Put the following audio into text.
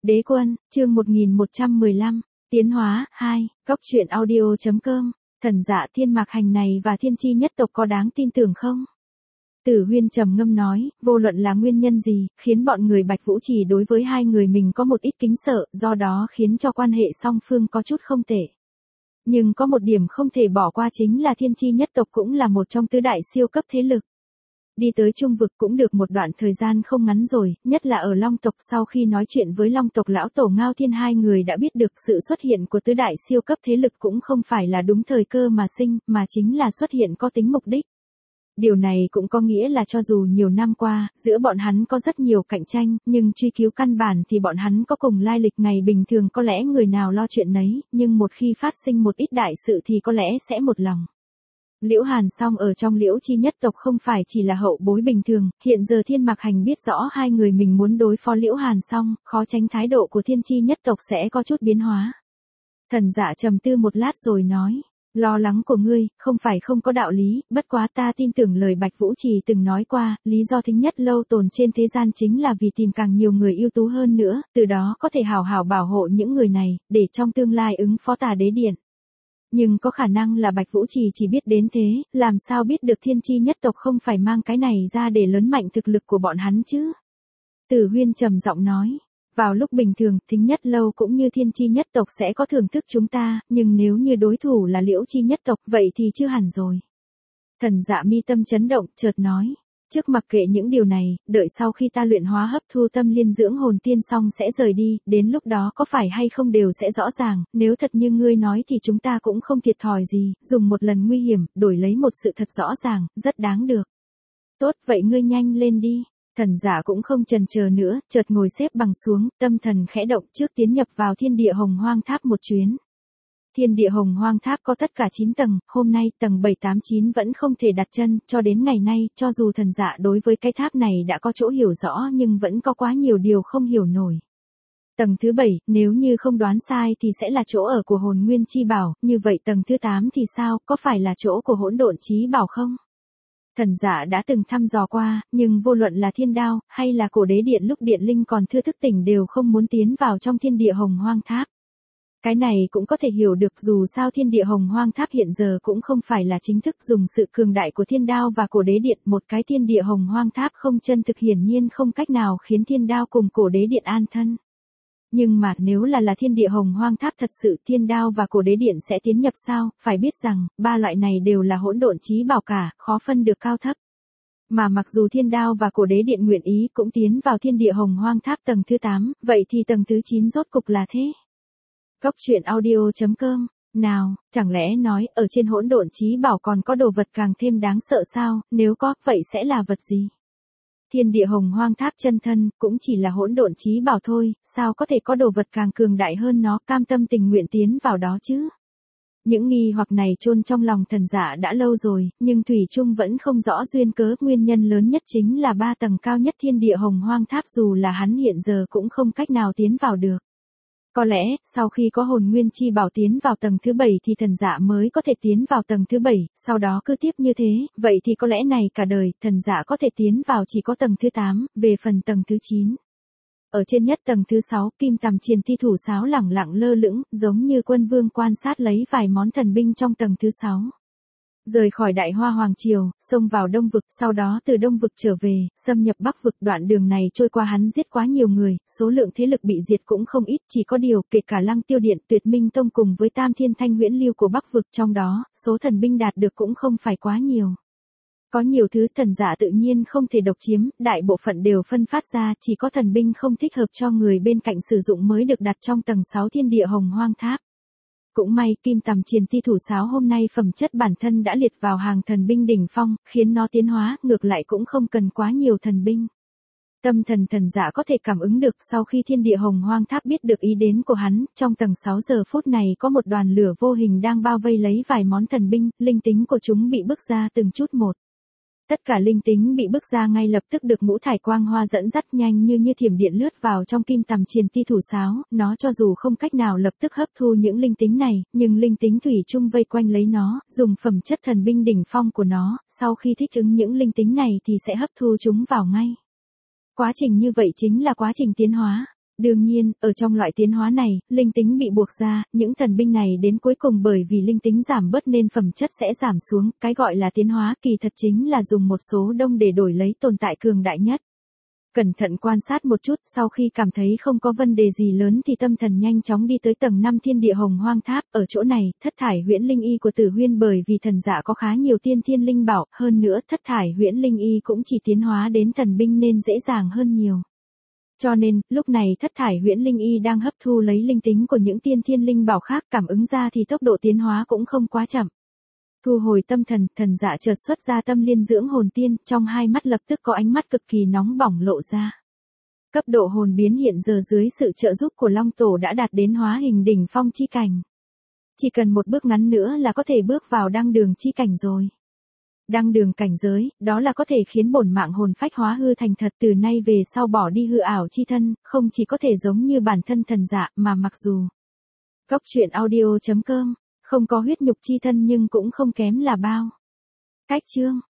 Đế quân, chương 1115, tiến hóa, 2, góc truyện audio.com, thần dạ thiên mạc hành này và thiên chi nhất tộc có đáng tin tưởng không? Tử Huyên trầm ngâm nói, vô luận là nguyên nhân gì, khiến bọn người Bạch Vũ Trì đối với hai người mình có một ít kính sợ, do đó khiến cho quan hệ song phương có chút không tệ. Nhưng có một điểm không thể bỏ qua chính là thiên chi nhất tộc cũng là một trong tứ đại siêu cấp thế lực. Đi tới Trung vực cũng được một đoạn thời gian không ngắn rồi, nhất là ở Long tộc sau khi nói chuyện với Long tộc lão tổ Ngao Thiên hai người đã biết được sự xuất hiện của tứ đại siêu cấp thế lực cũng không phải là đúng thời cơ mà sinh, mà chính là xuất hiện có tính mục đích. Điều này cũng có nghĩa là cho dù nhiều năm qua, giữa bọn hắn có rất nhiều cạnh tranh, nhưng truy cứu căn bản thì bọn hắn có cùng lai lịch ngày bình thường có lẽ người nào lo chuyện nấy, nhưng một khi phát sinh một ít đại sự thì có lẽ sẽ một lòng. Liễu Hàn Song ở trong Liễu Chi nhất tộc không phải chỉ là hậu bối bình thường, hiện giờ Thiên Mạc Hành biết rõ hai người mình muốn đối phó Liễu Hàn Song, khó tránh thái độ của thiên chi nhất tộc sẽ có chút biến hóa. Thần Dạ trầm tư một lát rồi nói, lo lắng của ngươi, không phải không có đạo lý, bất quá ta tin tưởng lời Bạch Vũ Trì từng nói qua, lý do thứ nhất lâu tồn trên thế gian chính là vì tìm càng nhiều người ưu tú hơn nữa, từ đó có thể hào hào bảo hộ những người này, để trong tương lai ứng phó Tà Đế Điện. Nhưng có khả năng là Bạch Vũ Trì chỉ biết đến thế, làm sao biết được thiên chi nhất tộc không phải mang cái này ra để lớn mạnh thực lực của bọn hắn chứ? Tử Huyên trầm giọng nói, vào lúc bình thường, Thính Nhất Lâu cũng như thiên chi nhất tộc sẽ có thưởng thức chúng ta, nhưng nếu như đối thủ là Liễu Chi nhất tộc vậy thì chưa hẳn rồi. Thần Dạ mi tâm chấn động, chợt nói, trước mặc kệ những điều này, đợi sau khi ta luyện hóa hấp thu tâm liên dưỡng hồn tiên xong sẽ rời đi, đến lúc đó có phải hay không đều sẽ rõ ràng, nếu thật như ngươi nói thì chúng ta cũng không thiệt thòi gì, dùng một lần nguy hiểm, đổi lấy một sự thật rõ ràng, rất đáng được. Tốt, vậy ngươi nhanh lên đi. Thần Giả cũng không chần chờ nữa, chợt ngồi xếp bằng xuống, tâm thần khẽ động trước tiến nhập vào thiên địa hồng hoang tháp một chuyến. Thiên địa hồng hoang tháp có tất cả 9 tầng, hôm nay tầng 789 vẫn không thể đặt chân, cho đến ngày nay, cho dù thần dạ đối với cái tháp này đã có chỗ hiểu rõ nhưng vẫn có quá nhiều điều không hiểu nổi. Tầng thứ 7, nếu như không đoán sai thì sẽ là chỗ ở của hồn nguyên chi bảo, như vậy tầng thứ 8 thì sao, có phải là chỗ của hỗn độn chí bảo không? Thần Dạ đã từng thăm dò qua, nhưng vô luận là thiên đao, hay là cổ đế điện lúc điện linh còn chưa thức tỉnh đều không muốn tiến vào trong thiên địa hồng hoang tháp. Cái này cũng có thể hiểu được dù sao thiên địa hồng hoang tháp hiện giờ cũng không phải là chính thức dùng sự cường đại của thiên đao và cổ đế điện, một cái thiên địa hồng hoang tháp không chân thực hiển nhiên không cách nào khiến thiên đao cùng cổ đế điện an thân. Nhưng mà nếu là thiên địa hồng hoang tháp thật sự thiên đao và cổ đế điện sẽ tiến nhập sao, phải biết rằng, ba loại này đều là hỗn độn chí bảo cả, khó phân được cao thấp. Mà mặc dù thiên đao và cổ đế điện nguyện ý cũng tiến vào thiên địa hồng hoang tháp tầng thứ 8, vậy thì tầng thứ 9 rốt cục là thế. Góc truyện audio.com, nào, chẳng lẽ nói ở trên hỗn độn chí bảo còn có đồ vật càng thêm đáng sợ sao, nếu có, vậy sẽ là vật gì? Thiên địa hồng hoang tháp chân thân, cũng chỉ là hỗn độn chí bảo thôi, sao có thể có đồ vật càng cường đại hơn nó, cam tâm tình nguyện tiến vào đó chứ? Những nghi hoặc này chôn trong lòng thần dạ đã lâu rồi, nhưng thủy chung vẫn không rõ duyên cớ, nguyên nhân lớn nhất chính là 3 tầng cao nhất thiên địa hồng hoang tháp dù là hắn hiện giờ cũng không cách nào tiến vào được. Có lẽ, sau khi có hồn nguyên chi bảo tiến vào tầng thứ 7 thì thần dạ mới có thể tiến vào tầng thứ 7, sau đó cứ tiếp như thế, vậy thì có lẽ này cả đời, thần dạ có thể tiến vào chỉ có tầng thứ 8, về phần tầng thứ 9. Ở trên nhất tầng thứ 6, Kim Tầm Triền Ti thủ sáo lẳng lặng lơ lửng, giống như quân vương quan sát lấy vài món thần binh trong tầng thứ 6. Rời khỏi Đại Hoa Hoàng Triều, xông vào Đông vực, sau đó từ Đông vực trở về, xâm nhập Bắc vực, đoạn đường này trôi qua hắn giết quá nhiều người, số lượng thế lực bị diệt cũng không ít, chỉ có điều, kể cả Lăng Tiêu Điện, Tuyệt Minh Tông cùng với Tam Thiên Thanh Huyễn Lưu của Bắc vực trong đó, số thần binh đạt được cũng không phải quá nhiều. Có nhiều thứ thần giả tự nhiên không thể độc chiếm, đại bộ phận đều phân phát ra, chỉ có thần binh không thích hợp cho người bên cạnh sử dụng mới được đặt trong tầng 6 thiên địa hồng hoang tháp. Cũng may Kim Tầm Triền Ti thủ sáo hôm nay phẩm chất bản thân đã liệt vào hàng thần binh đỉnh phong, khiến nó tiến hóa, ngược lại cũng không cần quá nhiều thần binh. Tâm thần thần giả có thể cảm ứng được sau khi thiên địa hồng hoang tháp biết được ý đến của hắn, trong tầng 6 giờ phút này có một đoàn lửa vô hình đang bao vây lấy vài món thần binh, linh tính của chúng bị bức ra từng chút một. Tất cả linh tính bị bức ra ngay lập tức được ngũ thải quang hoa dẫn dắt nhanh như thiểm điện lướt vào trong Kim Tầm Triền Ti thủ sáo, nó cho dù không cách nào lập tức hấp thu những linh tính này, nhưng linh tính thủy chung vây quanh lấy nó, dùng phẩm chất thần binh đỉnh phong của nó, sau khi thích ứng những linh tính này thì sẽ hấp thu chúng vào ngay. Quá trình như vậy chính là quá trình tiến hóa. Đương nhiên, ở trong loại tiến hóa này, linh tính bị buộc ra, những thần binh này đến cuối cùng bởi vì linh tính giảm bớt nên phẩm chất sẽ giảm xuống, cái gọi là tiến hóa kỳ thật chính là dùng một số đông để đổi lấy tồn tại cường đại nhất. Cẩn thận quan sát một chút, sau khi cảm thấy không có vấn đề gì lớn thì tâm thần nhanh chóng đi tới tầng 5 thiên địa hồng hoang tháp, ở chỗ này, thất thải huyễn linh y của Tử Huyên bởi vì thần dạ có khá nhiều tiên thiên linh bảo, hơn nữa thất thải huyễn linh y cũng chỉ tiến hóa đến thần binh nên dễ dàng hơn nhiều. Cho nên, lúc này thất thải huyễn linh y đang hấp thu lấy linh tính của những tiên thiên linh bảo khác, cảm ứng ra thì tốc độ tiến hóa cũng không quá chậm. Thu hồi tâm thần, thần dạ chợt xuất ra tâm liên dưỡng hồn tiên, trong hai mắt lập tức có ánh mắt cực kỳ nóng bỏng lộ ra. Cấp độ hồn biến hiện giờ dưới sự trợ giúp của Long Tổ đã đạt đến hóa hình đỉnh phong chi cảnh. Chỉ cần một bước ngắn nữa là có thể bước vào đăng đường chi cảnh rồi. Đăng đường cảnh giới, đó là có thể khiến bổn mạng hồn phách hóa hư thành thật, từ nay về sau bỏ đi hư ảo chi thân, không chỉ có thể giống như bản thân thần dạ mà mặc dù Góc truyện audio.com không có huyết nhục chi thân nhưng cũng không kém là bao. Cách chương